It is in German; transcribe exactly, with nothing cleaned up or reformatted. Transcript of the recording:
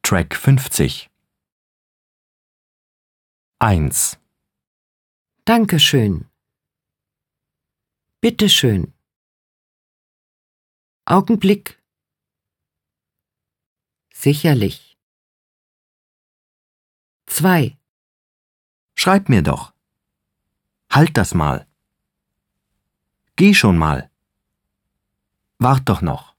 Track fünfzig. eins. Dankeschön. Bitteschön. Augenblick. Sicherlich. zwei. Schreib mir doch. Halt das mal. Geh schon mal. Wart doch noch.